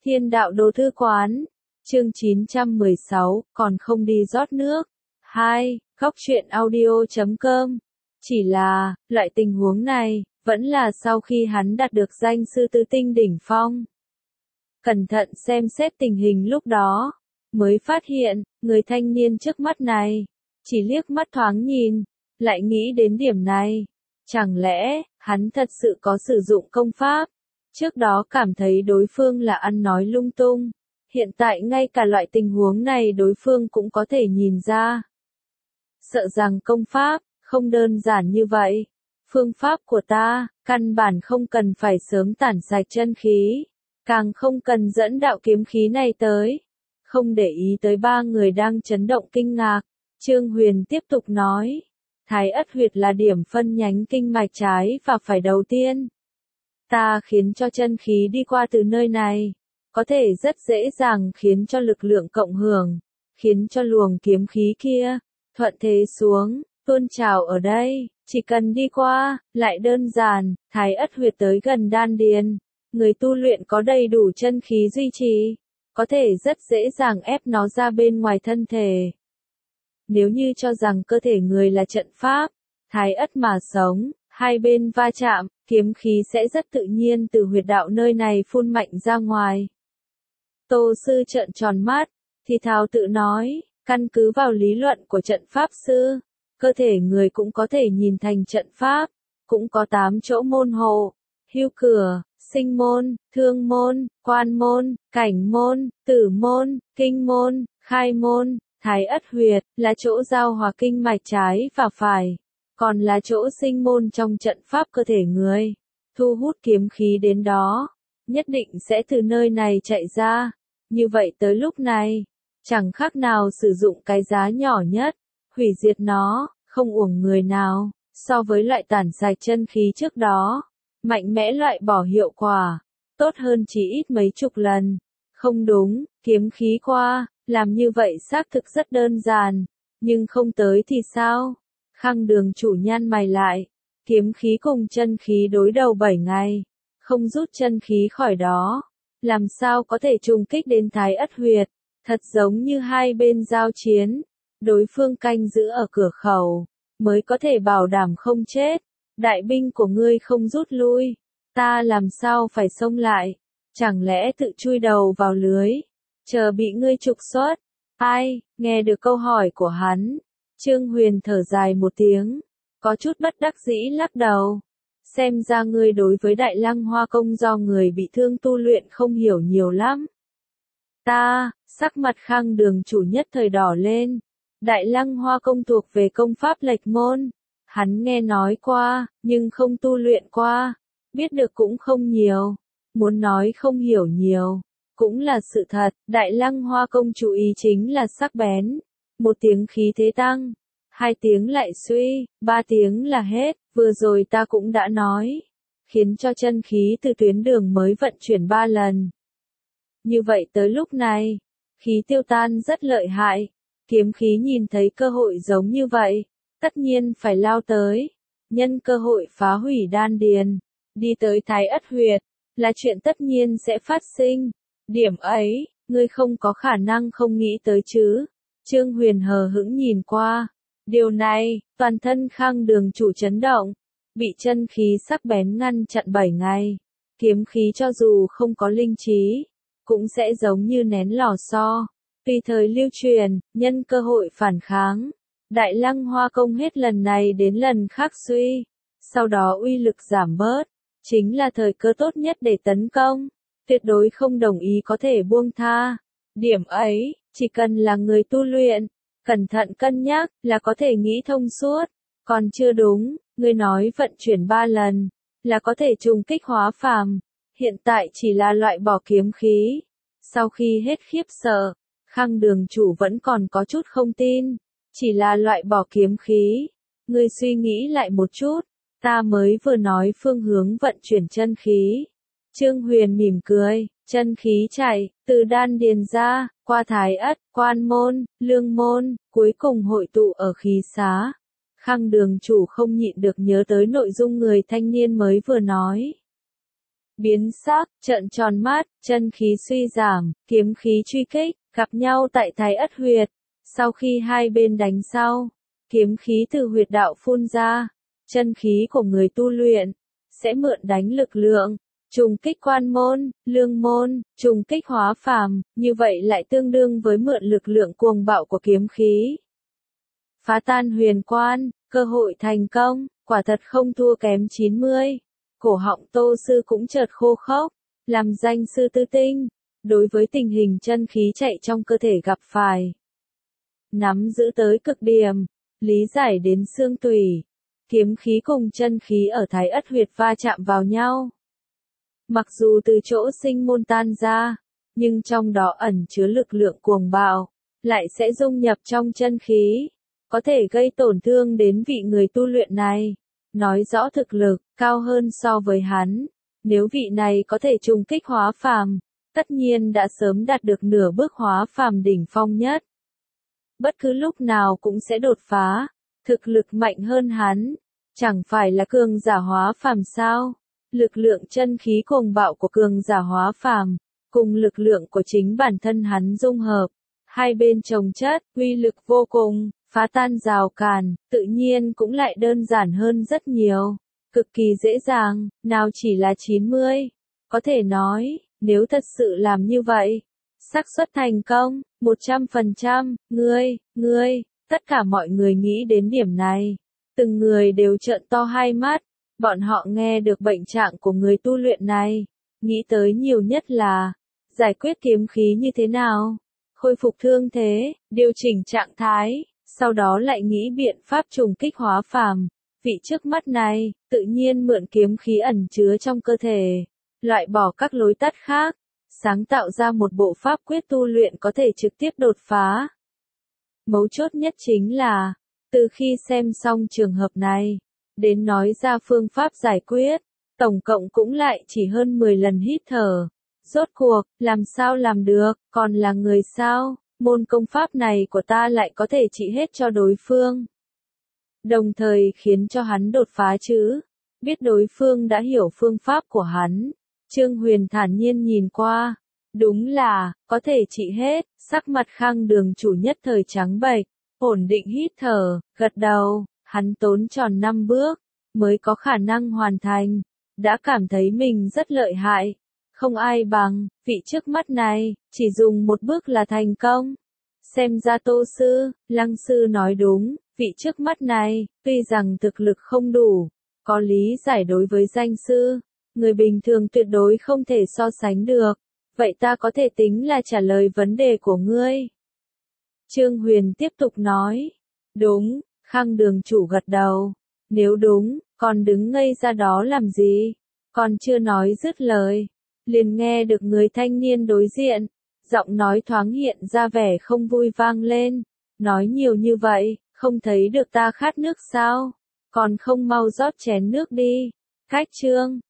Thiên đạo đô thư quán. Chương 916, còn không đi rót nước. 2. Góc truyện audio.com. Chỉ là, loại tình huống này, vẫn là sau khi hắn đạt được danh sư tứ tinh đỉnh phong. Cẩn thận xem xét tình hình lúc đó, mới phát hiện, người thanh niên trước mắt này, chỉ liếc mắt thoáng nhìn, lại nghĩ đến điểm này. Chẳng lẽ, hắn thật sự có sử dụng công pháp? Trước đó cảm thấy đối phương là ăn nói lung tung. Hiện tại ngay cả loại tình huống này đối phương cũng có thể nhìn ra. Sợ rằng công pháp, không đơn giản như vậy. Phương pháp của ta, căn bản không cần phải sớm tản sạch chân khí. Càng không cần dẫn đạo kiếm khí này tới. Không để ý tới ba người đang chấn động kinh ngạc. Trương Huyền tiếp tục nói. Thái ất huyệt là điểm phân nhánh kinh mạch trái và phải đầu tiên. Ta khiến cho chân khí đi qua từ nơi này. Có thể rất dễ dàng khiến cho lực lượng cộng hưởng. Khiến cho luồng kiếm khí kia, thuận thế xuống, tuôn trào ở đây. Chỉ cần đi qua, lại đơn giản, thái ất huyệt tới gần đan điền. Người tu luyện có đầy đủ chân khí duy trì. Có thể rất dễ dàng ép nó ra bên ngoài thân thể. Nếu như cho rằng cơ thể người là trận pháp, thái ất mà sống, hai bên va chạm, kiếm khí sẽ rất tự nhiên từ huyệt đạo nơi này phun mạnh ra ngoài. Tô sư trợn tròn mắt, thì thào tự nói, căn cứ vào lý luận của trận pháp sư, cơ thể người cũng có thể nhìn thành trận pháp, cũng có 8 chỗ môn hộ, hưu cửa, sinh môn, thương môn, quan môn, cảnh môn, tử môn, kinh môn, khai môn. Thái ất huyệt, là chỗ giao hòa kinh mạch trái và phải, còn là chỗ sinh môn trong trận pháp cơ thể người. Thu hút kiếm khí đến đó, nhất định sẽ từ nơi này chạy ra. Như vậy tới lúc này, chẳng khác nào sử dụng cái giá nhỏ nhất, hủy diệt nó, không uổng người nào. So với loại tản sạch chân khí trước đó, mạnh mẽ loại bỏ hiệu quả, tốt hơn chỉ ít mấy chục lần. Không đúng, kiếm khí qua. Làm như vậy xác thực rất đơn giản, nhưng không tới thì sao? Khang Đường chủ nhăn mày lại, kiếm khí cùng chân khí đối đầu 7 ngày, không rút chân khí khỏi đó, làm sao có thể trùng kích đến thái ất huyệt, thật giống như hai bên giao chiến, đối phương canh giữ ở cửa khẩu, mới có thể bảo đảm không chết, đại binh của ngươi không rút lui, ta làm sao phải xông lại, chẳng lẽ tự chui đầu vào lưới? Chờ bị ngươi trục xuất. Ai, nghe được câu hỏi của hắn. Trương Huyền thở dài một tiếng. Có chút bất đắc dĩ lắc đầu. Xem ra ngươi đối với Đại Lăng Hoa Công do người bị thương tu luyện không hiểu nhiều lắm. Sắc mặt Khang Đường chủ nhất thời đỏ lên. Đại Lăng Hoa Công thuộc về công pháp lệch môn. Hắn nghe nói qua, nhưng không tu luyện qua. Biết được cũng không nhiều. Muốn nói không hiểu nhiều. Cũng là sự thật, Đại Lăng Hoa Công chú ý chính là sắc bén. 1 tiếng khí thế tăng, 2 tiếng lại suy, 3 tiếng là hết, vừa rồi ta cũng đã nói. Khiến cho chân khí từ tuyến đường mới vận chuyển 3 lần. Như vậy tới lúc này, khí tiêu tan rất lợi hại. Kiếm khí nhìn thấy cơ hội giống như vậy, tất nhiên phải lao tới. Nhân cơ hội phá hủy đan điền, đi tới thái ất huyệt, là chuyện tất nhiên sẽ phát sinh. Điểm ấy, ngươi không có khả năng không nghĩ tới chứ. Trương Huyền hờ hững nhìn qua. Điều này, toàn thân Khang Đường chủ chấn động. Bị chân khí sắc bén ngăn chặn 7 ngày. Kiếm khí cho dù không có linh trí, cũng sẽ giống như nén lò xo. Tùy thời lưu truyền, nhân cơ hội phản kháng. Đại Lăng Hoa Công hết lần này đến lần khác suy. Sau đó uy lực giảm bớt. Chính là thời cơ tốt nhất để tấn công. Tuyệt đối không đồng ý có thể buông tha. Điểm ấy, chỉ cần là người tu luyện, cẩn thận cân nhắc, là có thể nghĩ thông suốt. Còn chưa đúng, ngươi nói vận chuyển 3 lần, là có thể trùng kích hóa phàm. Hiện tại chỉ là loại bỏ kiếm khí. Sau khi hết khiếp sợ, Khang Đường chủ vẫn còn có chút không tin. Chỉ là loại bỏ kiếm khí. Ngươi suy nghĩ lại một chút, ta mới vừa nói phương hướng vận chuyển chân khí. Trương Huyền mỉm cười, chân khí chảy, từ đan điền ra, qua thái ất, quan môn, lương môn, cuối cùng hội tụ ở khí xá. Khang Đường chủ không nhịn được nhớ tới nội dung người thanh niên mới vừa nói. biến sắc, trợn tròn mắt, chân khí suy giảm, kiếm khí truy kích, gặp nhau tại Thái Ất huyệt. Sau khi hai bên đánh sau, kiếm khí từ huyệt đạo phun ra, chân khí của người tu luyện sẽ mượn đánh lực lượng, trùng kích quan môn, lương môn, trùng kích hóa phàm, như vậy lại tương đương với mượn lực lượng cuồng bạo của kiếm khí. Phá tan huyền quan, cơ hội thành công, quả thật không thua kém 90. Cổ họng Tô Sư cũng chợt khô khốc, làm danh sư tư tinh, đối với tình hình chân khí chạy trong cơ thể gặp phải, nắm giữ tới cực điểm, lý giải đến xương tủy, kiếm khí cùng chân khí ở Thái Ất huyệt va chạm vào nhau. Mặc dù từ chỗ sinh môn tan ra, nhưng trong đó ẩn chứa lực lượng cuồng bạo, lại sẽ dung nhập trong chân khí, có thể gây tổn thương đến vị người tu luyện này. Nói rõ thực lực cao hơn so với hắn, nếu vị này có thể trùng kích hóa phàm, tất nhiên đã sớm đạt được nửa bước hóa phàm đỉnh phong nhất. Bất cứ lúc nào cũng sẽ đột phá, thực lực mạnh hơn hắn, chẳng phải là cường giả hóa phàm sao? Lực lượng chân khí cuồng bạo của cường giả hóa phàm, cùng lực lượng của chính bản thân hắn dung hợp, hai bên chồng chất, uy lực vô cùng, phá tan rào cản, tự nhiên cũng lại đơn giản hơn rất nhiều, cực kỳ dễ dàng, nào chỉ là 90. Có thể nói, nếu thật sự làm như vậy, xác suất thành công, 100%, ngươi, tất cả mọi người nghĩ đến điểm này. Từng người đều trợn to hai mắt, bọn họ nghe được bệnh trạng của người tu luyện này, nghĩ tới nhiều nhất là, giải quyết kiếm khí như thế nào, khôi phục thương thế, điều chỉnh trạng thái, sau đó lại nghĩ biện pháp trùng kích hóa phàm. Vị trước mắt này, tự nhiên mượn kiếm khí ẩn chứa trong cơ thể, loại bỏ các lối tắt khác, sáng tạo ra một bộ pháp quyết tu luyện có thể trực tiếp đột phá. Mấu chốt nhất chính là, từ khi xem xong trường hợp này, đến nói ra phương pháp giải quyết, tổng cộng cũng lại chỉ hơn 10 lần hít thở. Rốt cuộc, làm sao làm được, còn là người sao, môn công pháp này của ta lại có thể trị hết cho đối phương. Đồng thời khiến cho hắn đột phá chứ, biết đối phương đã hiểu phương pháp của hắn. Trương Huyền thản nhiên nhìn qua, đúng là, có thể trị hết, sắc mặt Khang Đường chủ nhất thời trắng bệch, ổn định hít thở, gật đầu, hắn tốn tròn 5 bước, mới có khả năng hoàn thành, đã cảm thấy mình rất lợi hại, không ai bằng, vị trước mắt này, chỉ dùng một bước là thành công. Xem ra Tô Sư, Lăng Sư nói đúng, vị trước mắt này, tuy rằng thực lực không đủ, có lý giải đối với danh sư, người bình thường tuyệt đối không thể so sánh được, vậy ta có thể tính là trả lời vấn đề của ngươi. Trương Huyền tiếp tục nói, đúng, Khang Đường chủ gật đầu, nếu đúng, còn đứng ngây ra đó làm gì, còn chưa nói dứt lời, liền nghe được người thanh niên đối diện, giọng nói thoáng hiện ra vẻ không vui vang lên, nói nhiều như vậy, không thấy được ta khát nước sao, còn không mau rót chén nước đi. Cách chương